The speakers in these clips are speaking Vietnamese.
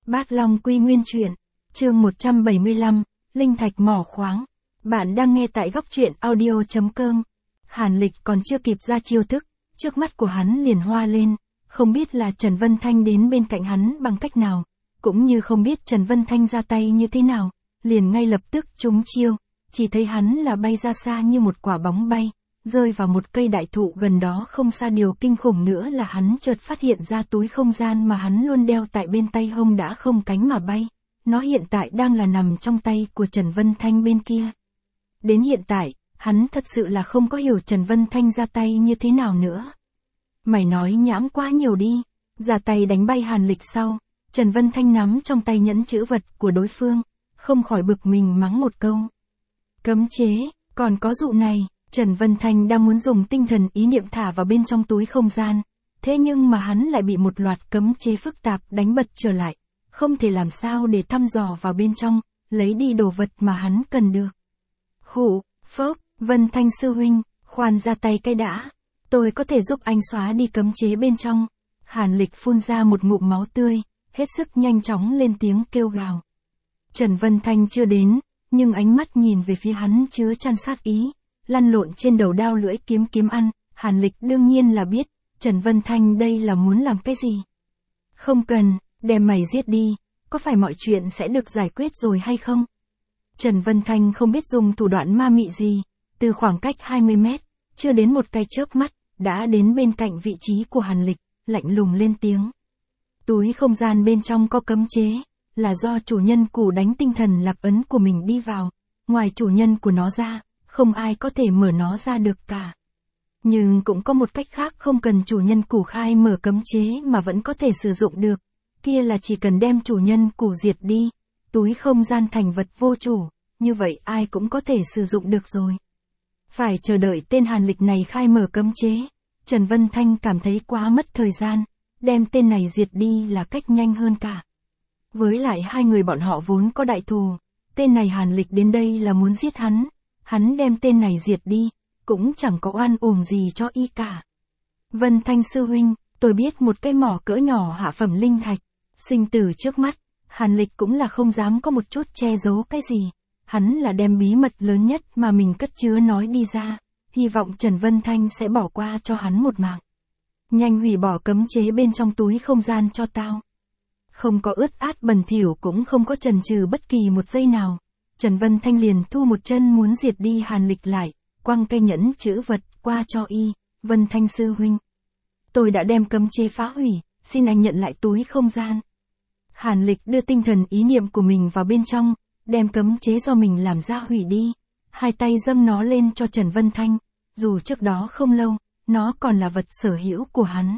Bát Long Quy Nguyên Truyện, chương 175, Linh Thạch Mỏ Khoáng. Bạn đang nghe tại góc truyện audio.com. Hàn Lịch còn chưa kịp ra chiêu thức, trước mắt của hắn liền hoa lên, không biết là Trần Vân Thanh đến bên cạnh hắn bằng cách nào, cũng như không biết Trần Vân Thanh ra tay như thế nào, liền ngay lập tức trúng chiêu, chỉ thấy hắn là bay ra xa như một quả bóng bay, rơi vào một cây đại thụ gần đó không xa. Điều kinh khủng nữa là hắn chợt phát hiện ra túi không gian mà hắn luôn đeo tại bên tay hông đã không cánh mà bay, nó hiện tại đang là nằm trong tay của Trần Vân Thanh bên kia. Đến hiện tại, hắn thật sự là không có hiểu Trần Vân Thanh ra tay như thế nào nữa. Mày nói nhảm quá nhiều đi, ra tay đánh bay Hàn Lịch sau, Trần Vân Thanh nắm trong tay nhẫn chữ vật của đối phương, không khỏi bực mình mắng một câu. Cấm chế, còn có dụ này. Trần Vân Thanh đang muốn dùng tinh thần ý niệm thả vào bên trong túi không gian, thế nhưng mà hắn lại bị một loạt cấm chế phức tạp đánh bật trở lại, không thể làm sao để thăm dò vào bên trong, lấy đi đồ vật mà hắn cần được. Khụ, phốc, Vân Thanh sư huynh, khoan ra tay cái đã, tôi có thể giúp anh xóa đi cấm chế bên trong. Hàn Lịch phun ra một ngụm máu tươi, hết sức nhanh chóng lên tiếng kêu gào. Trần Vân Thanh chưa đến, nhưng ánh mắt nhìn về phía hắn chứa chan sát ý. Lăn lộn trên đầu đao lưỡi kiếm ăn, Hàn Lịch đương nhiên là biết, Trần Vân Thanh đây là muốn làm cái gì. Không cần, đem mày giết đi, có phải mọi chuyện sẽ được giải quyết rồi hay không? Trần Vân Thanh không biết dùng thủ đoạn ma mị gì, từ khoảng cách 20 mét, chưa đến một cái chớp mắt, đã đến bên cạnh vị trí của Hàn Lịch, lạnh lùng lên tiếng. Túi không gian bên trong có cấm chế, là do chủ nhân củ đánh tinh thần lạc ấn của mình đi vào, ngoài chủ nhân của nó ra. Không ai có thể mở nó ra được cả. Nhưng cũng có một cách khác không cần chủ nhân củ khai mở cấm chế mà vẫn có thể sử dụng được. Kia là chỉ cần đem chủ nhân củ diệt đi, túi không gian thành vật vô chủ, như vậy ai cũng có thể sử dụng được rồi. Phải chờ đợi tên Hàn Lịch này khai mở cấm chế, Trần Vân Thanh cảm thấy quá mất thời gian, đem tên này diệt đi là cách nhanh hơn cả. Với lại hai người bọn họ vốn có đại thù, tên này Hàn Lịch đến đây là muốn giết hắn. Hắn đem tên này diệt đi, cũng chẳng có oan uổng gì cho y cả. Vân Thanh sư huynh, tôi biết một cái mỏ cỡ nhỏ hạ phẩm linh thạch, sinh tử trước mắt, Hàn Lịch cũng là không dám có một chút che giấu cái gì. Hắn là đem bí mật lớn nhất mà mình cất chứa nói đi ra, hy vọng Trần Vân Thanh sẽ bỏ qua cho hắn một mạng. Nhanh hủy bỏ cấm chế bên trong túi không gian cho tao. Không có ướt át bẩn thỉu cũng không có chần chừ bất kỳ một giây nào. Trần Vân Thanh liền thu một chân muốn diệt đi Hàn Lịch lại, quăng cây nhẫn chữ vật qua cho y. Vân Thanh sư huynh, tôi đã đem cấm chế phá hủy, xin anh nhận lại túi không gian. Hàn Lịch đưa tinh thần ý niệm của mình vào bên trong, đem cấm chế do mình làm ra hủy đi, hai tay dâng nó lên cho Trần Vân Thanh, dù trước đó không lâu, nó còn là vật sở hữu của hắn.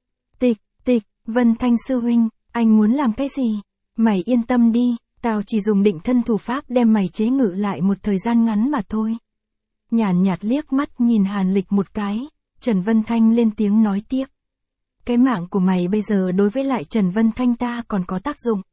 Tịch, Vân Thanh sư huynh, anh muốn làm cái gì? Mày yên tâm đi. Tao chỉ dùng định thân thủ pháp đem mày chế ngự lại một thời gian ngắn mà thôi. Nhàn nhạt liếc mắt nhìn Hàn Lịch một cái, Trần Vân Thanh lên tiếng nói tiếp. Cái mạng của mày bây giờ đối với lại Trần Vân Thanh ta còn có tác dụng.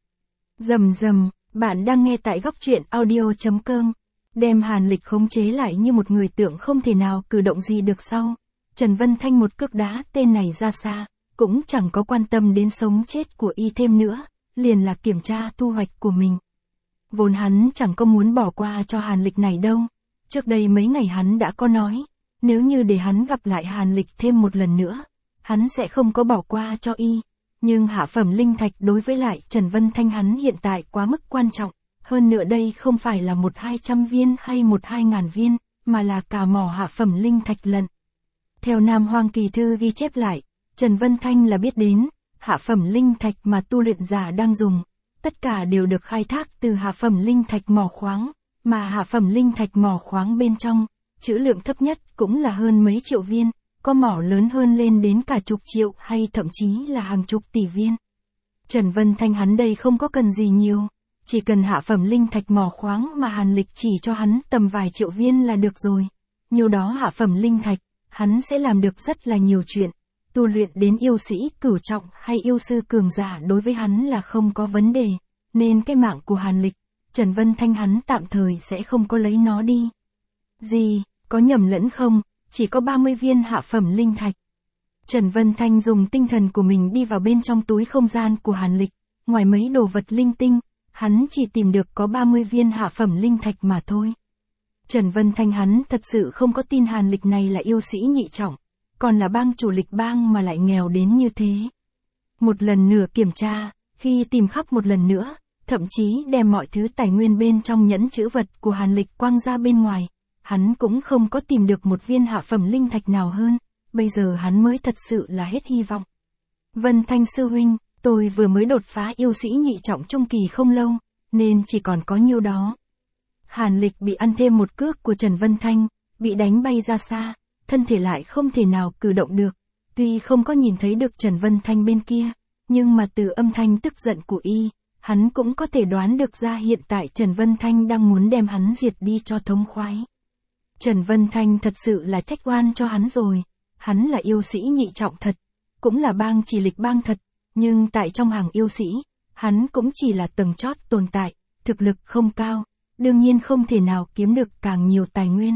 Rầm, bạn đang nghe tại góc truyện audio.com. Đem Hàn Lịch khống chế lại như một người tượng không thể nào cử động gì được sau. Trần Vân Thanh một cước đá tên này ra xa, cũng chẳng có quan tâm đến sống chết của y thêm nữa. Liền là kiểm tra thu hoạch của mình. Vốn hắn chẳng có muốn bỏ qua cho Hàn Lịch này đâu. Trước đây mấy ngày hắn đã có nói, nếu như để hắn gặp lại Hàn Lịch thêm một lần nữa, hắn sẽ không có bỏ qua cho y. Nhưng hạ phẩm linh thạch đối với lại Trần Vân Thanh hắn hiện tại quá mức quan trọng. Hơn nữa đây không phải là 1-200 viên hay 1-2 viên, mà là cả mỏ hạ phẩm linh thạch lận. Theo Nam Hoang Kỳ Thư ghi chép lại, Trần Vân Thanh là biết đến. Hạ phẩm linh thạch mà tu luyện giả đang dùng, tất cả đều được khai thác từ hạ phẩm linh thạch mỏ khoáng, mà hạ phẩm linh thạch mỏ khoáng bên trong, trữ lượng thấp nhất cũng là hơn mấy triệu viên, có mỏ lớn hơn lên đến cả chục triệu hay thậm chí là hàng chục tỷ viên. Trần Vân Thanh hắn đây không có cần gì nhiều, chỉ cần hạ phẩm linh thạch mỏ khoáng mà Hàn Lịch chỉ cho hắn tầm vài triệu viên là được rồi. Nhiều đó hạ phẩm linh thạch, hắn sẽ làm được rất là nhiều chuyện. Tu luyện đến yêu sĩ cửu trọng hay yêu sư cường giả đối với hắn là không có vấn đề, nên cái mạng của Hàn Lịch, Trần Vân Thanh hắn tạm thời sẽ không có lấy nó đi. Gì, có nhầm lẫn không, chỉ có 30 viên hạ phẩm linh thạch. Trần Vân Thanh dùng tinh thần của mình đi vào bên trong túi không gian của Hàn Lịch, ngoài mấy đồ vật linh tinh, hắn chỉ tìm được có 30 viên hạ phẩm linh thạch mà thôi. Trần Vân Thanh hắn thật sự không có tin Hàn Lịch này là yêu sĩ nhị trọng, còn là bang chủ Lịch bang mà lại nghèo đến như thế. Một lần nữa kiểm tra, khi tìm khắp một lần nữa, thậm chí đem mọi thứ tài nguyên bên trong nhẫn trữ vật của Hàn Lịch quăng ra bên ngoài, hắn cũng không có tìm được một viên hạ phẩm linh thạch nào hơn, bây giờ hắn mới thật sự là hết hy vọng. Vân Thanh sư huynh, tôi vừa mới đột phá yêu sĩ nhị trọng trung kỳ không lâu, nên chỉ còn có nhiêu đó. Hàn Lịch bị ăn thêm một cước của Trần Vân Thanh, bị đánh bay ra xa, thân thể lại không thể nào cử động được. Tuy không có nhìn thấy được Trần Vân Thanh bên kia, nhưng mà từ âm thanh tức giận của y, hắn cũng có thể đoán được ra hiện tại Trần Vân Thanh đang muốn đem hắn diệt đi cho thống khoái. Trần Vân Thanh thật sự là trách oan cho hắn rồi, hắn là yêu sĩ nhị trọng thật, cũng là bang chỉ Lịch bang thật, nhưng tại trong hàng yêu sĩ, hắn cũng chỉ là tầng chót tồn tại, thực lực không cao, đương nhiên không thể nào kiếm được càng nhiều tài nguyên.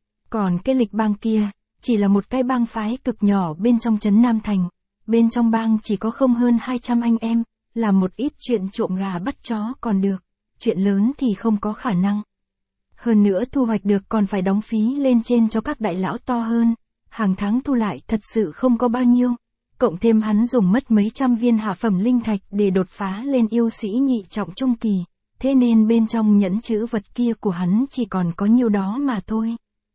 Còn cái Lịch bang kia, chỉ là một cái bang phái cực nhỏ bên trong trấn Nam Thành, bên trong bang chỉ có không hơn 200 anh em, làm một ít chuyện trộm gà bắt chó còn được, chuyện lớn thì không có khả năng. Hơn nữa thu hoạch được còn phải đóng phí lên trên cho các đại lão to hơn, hàng tháng thu lại thật sự không có bao nhiêu, cộng thêm hắn dùng mất mấy trăm viên hạ phẩm linh thạch để đột phá lên yêu sĩ nhị trọng trung kỳ, thế nên bên trong nhẫn trữ vật kia của hắn chỉ còn có nhiêu đó mà thôi.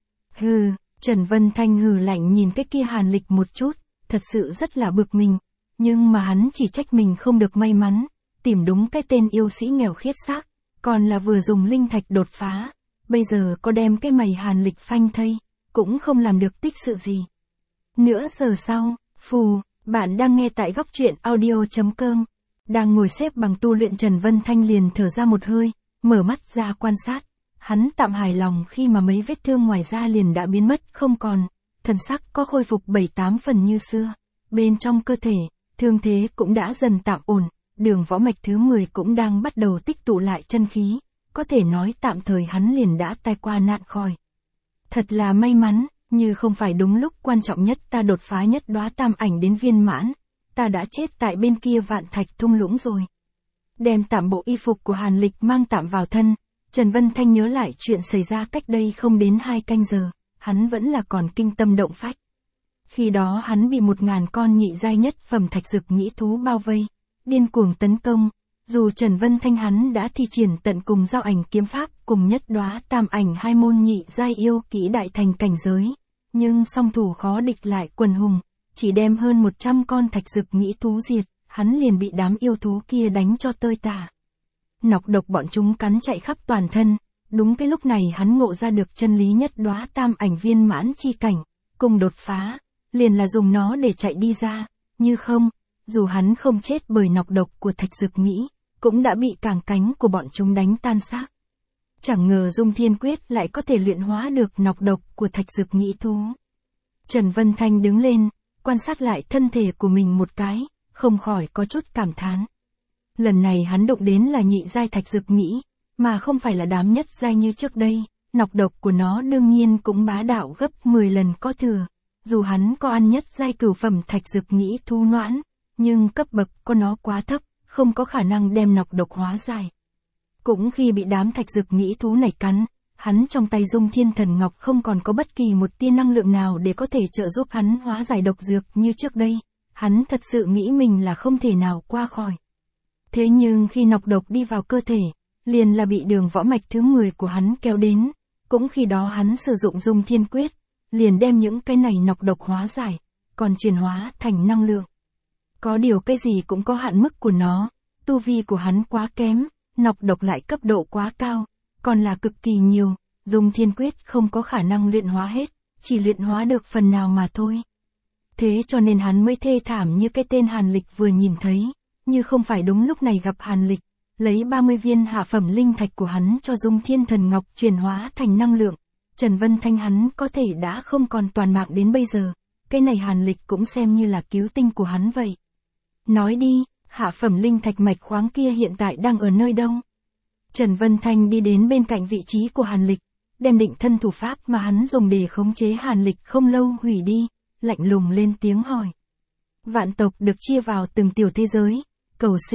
Hừ, Trần Vân Thanh hừ lạnh nhìn cái kia Hàn Lịch một chút, thật sự rất là bực mình, nhưng mà hắn chỉ trách mình không được may mắn, tìm đúng cái tên yêu sĩ nghèo khiết xác, còn là vừa dùng linh thạch đột phá, bây giờ có đem cái mày Hàn Lịch phanh thây, cũng không làm được tích sự gì. Nửa giờ sau, phù, bạn đang nghe tại góc truyện audio.com, đang ngồi xếp bằng tu luyện Trần Vân Thanh liền thở ra một hơi, mở mắt ra quan sát, hắn tạm hài lòng khi mà mấy vết thương ngoài da liền đã biến mất không còn, thần sắc có khôi phục 7-8 phần như xưa, bên trong cơ thể, thương thế cũng đã dần tạm ổn, đường võ mạch thứ 10 cũng đang bắt đầu tích tụ lại chân khí, có thể nói tạm thời hắn liền đã tai qua nạn khỏi. Thật là may mắn, như không phải đúng lúc quan trọng nhất ta đột phá nhất đóa tam ảnh đến viên mãn, ta đã chết tại bên kia vạn thạch thung lũng rồi. Đem tạm bộ y phục của Hàn Lịch mang tạm vào thân, Trần Vân Thanh nhớ lại chuyện xảy ra cách đây không đến 2 canh giờ, hắn vẫn là còn kinh tâm động phách. Khi đó hắn bị 1000 con nhị giai nhất phẩm thạch dực nhĩ thú bao vây, điên cuồng tấn công, dù Trần Vân Thanh hắn đã thi triển tận cùng giao ảnh kiếm pháp cùng nhất đóa tam ảnh 2 môn nhị giai yêu kỹ đại thành cảnh giới, nhưng song thủ khó địch lại quần hùng, chỉ đem hơn 100 con thạch dực nhĩ thú diệt, hắn liền bị đám yêu thú kia đánh cho tơi tả. Nọc độc bọn chúng cắn chạy khắp toàn thân, đúng cái lúc này hắn ngộ ra được chân lý nhất đóa tam ảnh viên mãn chi cảnh, cùng đột phá, liền là dùng nó để chạy đi ra, như không, dù hắn không chết bởi nọc độc của thạch dực nhĩ, cũng đã bị cảng cánh của bọn chúng đánh tan xác. Chẳng ngờ Dung Thiên Quyết lại có thể luyện hóa được nọc độc của thạch dực nhĩ thú. Trần Vân Thanh đứng lên, quan sát lại thân thể của mình một cái, không khỏi có chút cảm thán. Lần này hắn đụng đến là nhị giai thạch dực nhĩ, mà không phải là đám nhất giai như trước đây, nọc độc của nó đương nhiên cũng bá đạo gấp 10 lần có thừa. Dù hắn có ăn nhất giai cửu phẩm thạch dực nhĩ thú noãn, nhưng cấp bậc của nó quá thấp, không có khả năng đem nọc độc hóa giải. Cũng khi bị đám thạch dực nhĩ thú này cắn, hắn trong tay Dung Thiên Thần Ngọc không còn có bất kỳ một tia năng lượng nào để có thể trợ giúp hắn hóa giải độc dược như trước đây, hắn thật sự nghĩ mình là không thể nào qua khỏi. Thế nhưng khi nọc độc đi vào cơ thể, liền là bị đường võ mạch thứ 10 của hắn kéo đến, cũng khi đó hắn sử dụng Dung Thiên Quyết, liền đem những cái này nọc độc hóa giải, còn chuyển hóa thành năng lượng. Có điều cái gì cũng có hạn mức của nó, tu vi của hắn quá kém, nọc độc lại cấp độ quá cao, còn là cực kỳ nhiều, Dung Thiên Quyết không có khả năng luyện hóa hết, chỉ luyện hóa được phần nào mà thôi. Thế cho nên hắn mới thê thảm như cái tên Hàn Lịch vừa nhìn thấy, như không phải đúng lúc này gặp Hàn Lịch, lấy 30 viên hạ phẩm linh thạch của hắn cho Dung Thiên Thần Ngọc chuyển hóa thành năng lượng, Trần Vân Thanh hắn có thể đã không còn toàn mạng đến bây giờ, cái này Hàn Lịch cũng xem như là cứu tinh của hắn vậy. Nói đi, hạ phẩm linh thạch mạch khoáng kia hiện tại đang ở nơi đâu? Trần Vân Thanh đi đến bên cạnh vị trí của Hàn Lịch, đem định thân thủ pháp mà hắn dùng để khống chế Hàn Lịch không lâu hủy đi, lạnh lùng lên tiếng hỏi. Vạn tộc được chia vào từng tiểu thế giới, cầu sinh,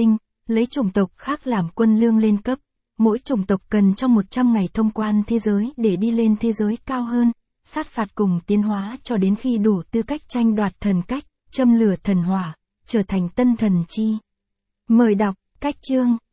lấy chủng tộc khác làm quân lương lên cấp. Mỗi chủng tộc cần trong 100 ngày thông quan thế giới để đi lên thế giới cao hơn, sát phạt cùng tiến hóa cho đến khi đủ tư cách tranh đoạt thần cách, châm lửa thần hỏa, trở thành tân thần chi. Mời đọc, cách chương.